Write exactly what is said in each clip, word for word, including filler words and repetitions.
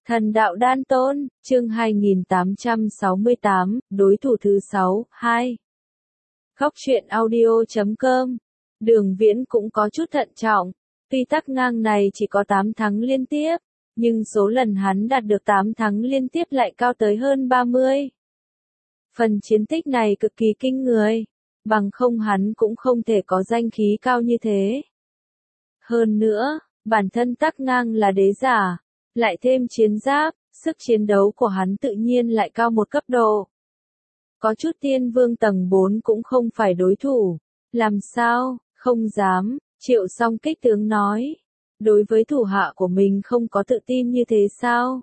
Thần đạo đan tôn, chương hai nghìn tám trăm sáu mươi tám, đối thủ thứ sáu, hai. Góc truyện audio chấm com. Đường Viễn cũng có chút thận trọng, tuy tắc ngang này chỉ có tám thắng liên tiếp, nhưng số lần hắn đạt được tám thắng liên tiếp lại cao tới hơn ba mươi. Phần chiến tích này cực kỳ kinh người, bằng không hắn cũng không thể có danh khí cao như thế. Hơn nữa, bản thân tắc ngang là đế giả, lại thêm chiến giáp, sức chiến đấu của hắn tự nhiên lại cao một cấp độ. Có chút tiên vương tầng bốn cũng không phải đối thủ. Làm sao, không dám, Triệu Song kích tướng nói. Đối với thủ hạ của mình không có tự tin như thế sao?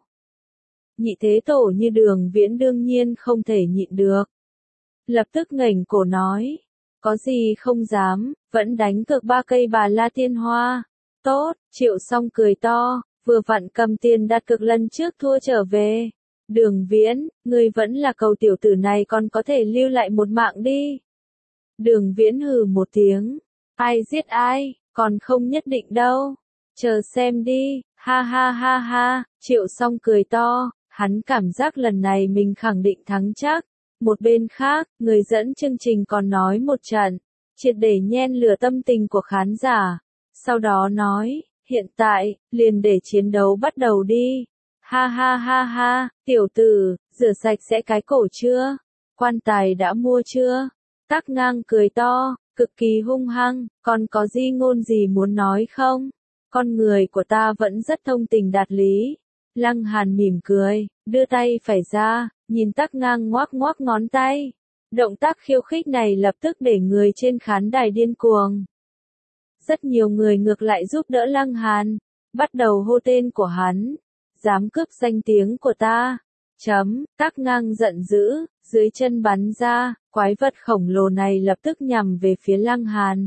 Nhị thế tổ như Đường Viễn đương nhiên không thể nhịn được. Lập tức ngẩng cổ nói. Có gì không dám, vẫn đánh cược ba cây bà la tiên hoa. Tốt, Triệu Song cười to. Vừa vặn cầm tiền đặt cược lần trước thua trở về. Đường Viễn, ngươi vẫn là cầu tiểu tử này còn có thể lưu lại một mạng đi. Đường Viễn hừ một tiếng. Ai giết ai, còn không nhất định đâu. Chờ xem đi, ha ha ha ha, Triệu Song cười to, hắn cảm giác lần này mình khẳng định thắng chắc. Một bên khác, người dẫn chương trình còn nói một trận, triệt để nhen lửa tâm tình của khán giả. Sau đó nói, hiện tại, liền để chiến đấu bắt đầu đi. Ha ha ha ha, tiểu tử, rửa sạch sẽ cái cổ chưa? Quan tài đã mua chưa? Tắc ngang cười to, cực kỳ hung hăng, còn có gì ngôn gì muốn nói không? Con người của ta vẫn rất thông tình đạt lý. Lăng Hàn mỉm cười, đưa tay phải ra, nhìn tắc ngang ngoác ngoác ngón tay. Động tác khiêu khích này lập tức để người trên khán đài điên cuồng. Rất nhiều người ngược lại giúp đỡ Lăng Hàn, bắt đầu hô tên của hắn. Dám cướp danh tiếng của ta. Chấm, tắc ngang giận dữ, dưới chân bắn ra, quái vật khổng lồ này lập tức nhằm về phía Lăng Hàn.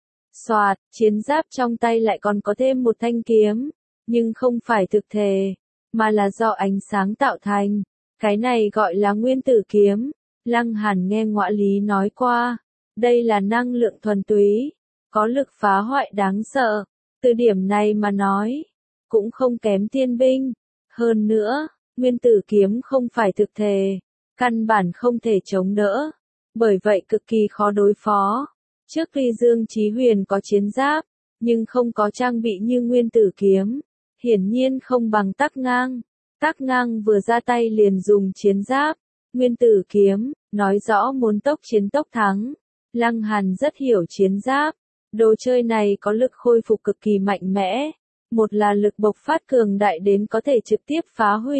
Soạt, chiến giáp trong tay lại còn có thêm một thanh kiếm, nhưng không phải thực thể, mà là do ánh sáng tạo thành. Cái này gọi là nguyên tử kiếm. Lăng Hàn nghe Ngọa Lý nói qua, đây là năng lượng thuần túy, có lực phá hoại đáng sợ. Từ điểm này mà nói, cũng không kém thiên binh. Hơn nữa, nguyên tử kiếm không phải thực thể, căn bản không thể chống đỡ, bởi vậy cực kỳ khó đối phó. Trước khi Dương Chí Huyền có chiến giáp, nhưng không có trang bị như nguyên tử kiếm, hiển nhiên không bằng tắc ngang. Tắc ngang vừa ra tay liền dùng chiến giáp, nguyên tử kiếm, nói rõ muốn tốc chiến tốc thắng. Lăng Hàn rất hiểu chiến giáp, đồ chơi này có lực khôi phục cực kỳ mạnh mẽ. Một là lực bộc phát cường đại đến có thể trực tiếp phá hủy.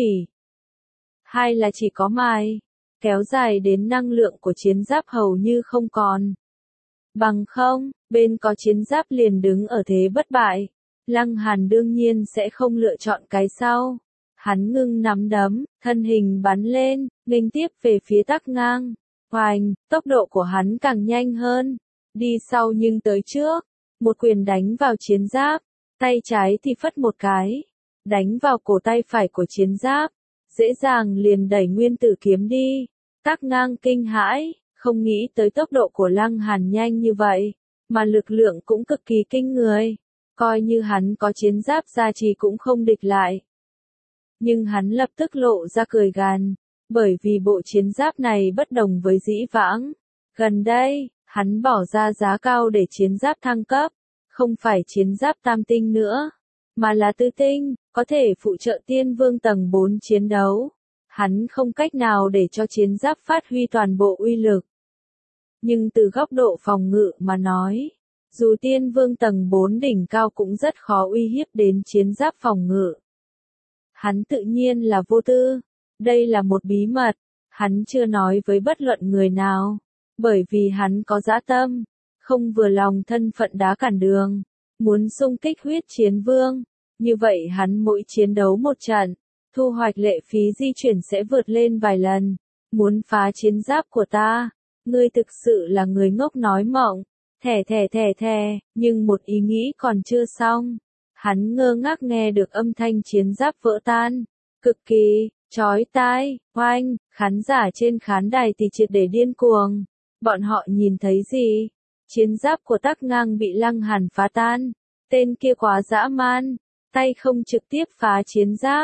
Hai là chỉ có mài, kéo dài đến năng lượng của chiến giáp hầu như không còn. Bằng không, bên có chiến giáp liền đứng ở thế bất bại. Lăng Hàn đương nhiên sẽ không lựa chọn cái sau. Hắn ngưng nắm đấm, thân hình bắn lên, nghênh tiếp về phía tắc ngang. Hoành, tốc độ của hắn càng nhanh hơn. Đi sau nhưng tới trước. Một quyền đánh vào chiến giáp. Tay trái thì phất một cái, đánh vào cổ tay phải của chiến giáp, dễ dàng liền đẩy nguyên tử kiếm đi. Tắc ngang kinh hãi, không nghĩ tới tốc độ của Lăng Hàn nhanh như vậy, mà lực lượng cũng cực kỳ kinh người. Coi như hắn có chiến giáp gia trì cũng không địch lại. Nhưng hắn lập tức lộ ra cười gằn, bởi vì bộ chiến giáp này bất đồng với dĩ vãng. Gần đây, hắn bỏ ra giá cao để chiến giáp thăng cấp. Không phải chiến giáp tam tinh nữa, mà là tứ tinh, có thể phụ trợ tiên vương tầng bốn chiến đấu. Hắn không cách nào để cho chiến giáp phát huy toàn bộ uy lực. Nhưng từ góc độ phòng ngự mà nói, dù tiên vương tầng bốn đỉnh cao cũng rất khó uy hiếp đến chiến giáp phòng ngự. Hắn tự nhiên là vô tư. Đây là một bí mật, hắn chưa nói với bất luận người nào, bởi vì hắn có dã tâm. Không vừa lòng thân phận đá cản đường, muốn xung kích huyết chiến vương, như vậy hắn mỗi chiến đấu một trận, thu hoạch lệ phí di chuyển sẽ vượt lên vài lần. Muốn phá chiến giáp của ta, ngươi thực sự là người ngốc nói mộng, thẻ thẻ thẻ thẻ, nhưng một ý nghĩ còn chưa xong. Hắn ngơ ngác nghe được âm thanh chiến giáp vỡ tan, cực kỳ, chói tai, oanh, khán giả trên khán đài thì triệt để điên cuồng. Bọn họ nhìn thấy gì? Chiến giáp của tắc ngang bị Lăng Hàn phá tan. Tên kia quá dã man, tay không trực tiếp phá chiến giáp,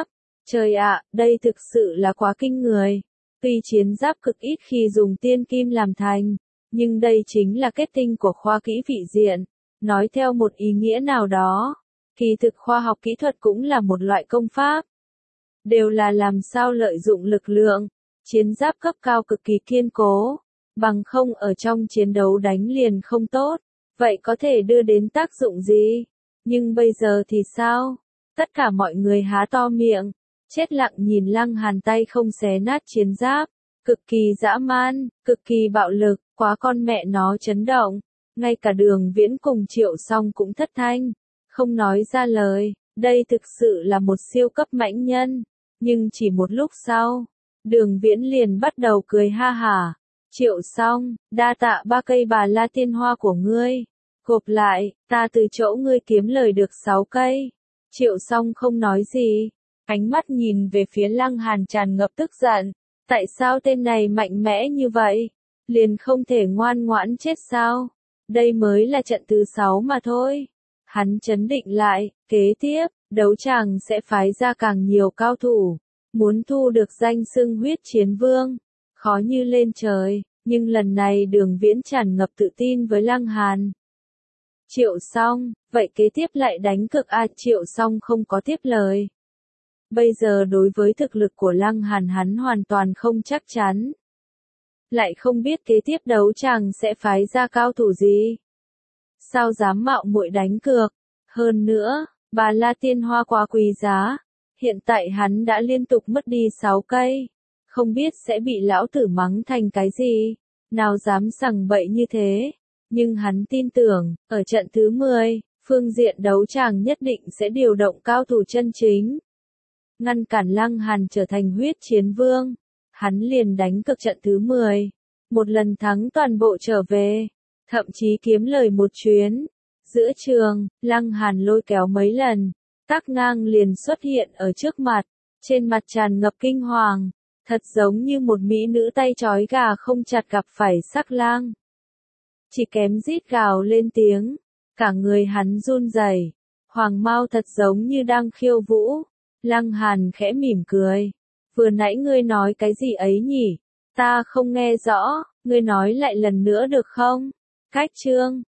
Trời ạ, đây thực sự là quá kinh người. Tuy chiến giáp cực ít khi dùng tiên kim làm thành, nhưng đây chính là kết tinh của khoa kỹ vị diện. Nói theo một ý nghĩa nào đó, kỳ thực khoa học kỹ thuật cũng là một loại công pháp. Đều là làm sao lợi dụng lực lượng. Chiến giáp cấp cao cực kỳ kiên cố, bằng không ở trong chiến đấu đánh liền không tốt. Vậy có thể đưa đến tác dụng gì? Nhưng bây giờ thì sao? Tất cả mọi người há to miệng, chết lặng nhìn Lăng Hàn tay không xé nát chiến giáp. Cực kỳ dã man, cực kỳ bạo lực, quá con mẹ nó chấn động. Ngay cả Đường Viễn cùng Triệu Song cũng thất thanh, không nói ra lời. Đây thực sự là một siêu cấp mãnh nhân. Nhưng chỉ một lúc sau, Đường Viễn liền bắt đầu cười ha hả. Triệu Song, đa tạ ba cây Bà La Tiên Hoa của ngươi. Gộp lại, ta từ chỗ ngươi kiếm lời được sáu cây. Triệu Song không nói gì, ánh mắt nhìn về phía Lăng Hàn tràn ngập tức giận. Tại sao tên này mạnh mẽ như vậy? Liền không thể ngoan ngoãn chết sao? Đây mới là trận thứ sáu mà thôi. Hắn chấn định lại, kế tiếp, đấu tràng sẽ phái ra càng nhiều cao thủ. Muốn thu được danh xưng huyết chiến vương, khó như lên trời, nhưng lần này Đường Viễn tràn ngập tự tin với Lăng Hàn. Triệu Song, vậy kế tiếp lại đánh cực a? Triệu Song không có tiếp lời. Bây giờ đối với thực lực của Lăng Hàn hắn hoàn toàn không chắc chắn. Lại không biết kế tiếp đấu tràng sẽ phái ra cao thủ gì. Sao dám mạo muội đánh cược? Hơn nữa, Bà La Tiên Hoa quá quý giá. Hiện tại hắn đã liên tục mất đi sáu cây. Không biết sẽ bị lão tử mắng thành cái gì. Nào dám sằng bậy như thế. Nhưng hắn tin tưởng, ở trận thứ mười, phương diện đấu tràng nhất định sẽ điều động cao thủ chân chính. Ngăn cản Lăng Hàn trở thành huyết chiến vương. Hắn liền đánh cực trận thứ mười. Một lần thắng toàn bộ trở về. Thậm chí kiếm lời một chuyến. Giữa trường, Lăng Hàn lôi kéo mấy lần. Tắc Ngang liền xuất hiện ở trước mặt. Trên mặt tràn ngập kinh hoàng. Thật giống như một mỹ nữ tay trói gà không chặt gặp phải sắc lang. Chỉ kém rít gào lên tiếng. Cả người hắn run rẩy. Hoàng Mao thật giống như đang khiêu vũ. Lăng Hàn khẽ mỉm cười. Vừa nãy ngươi nói cái gì ấy nhỉ? Ta không nghe rõ, ngươi nói lại lần nữa được không? Cách chương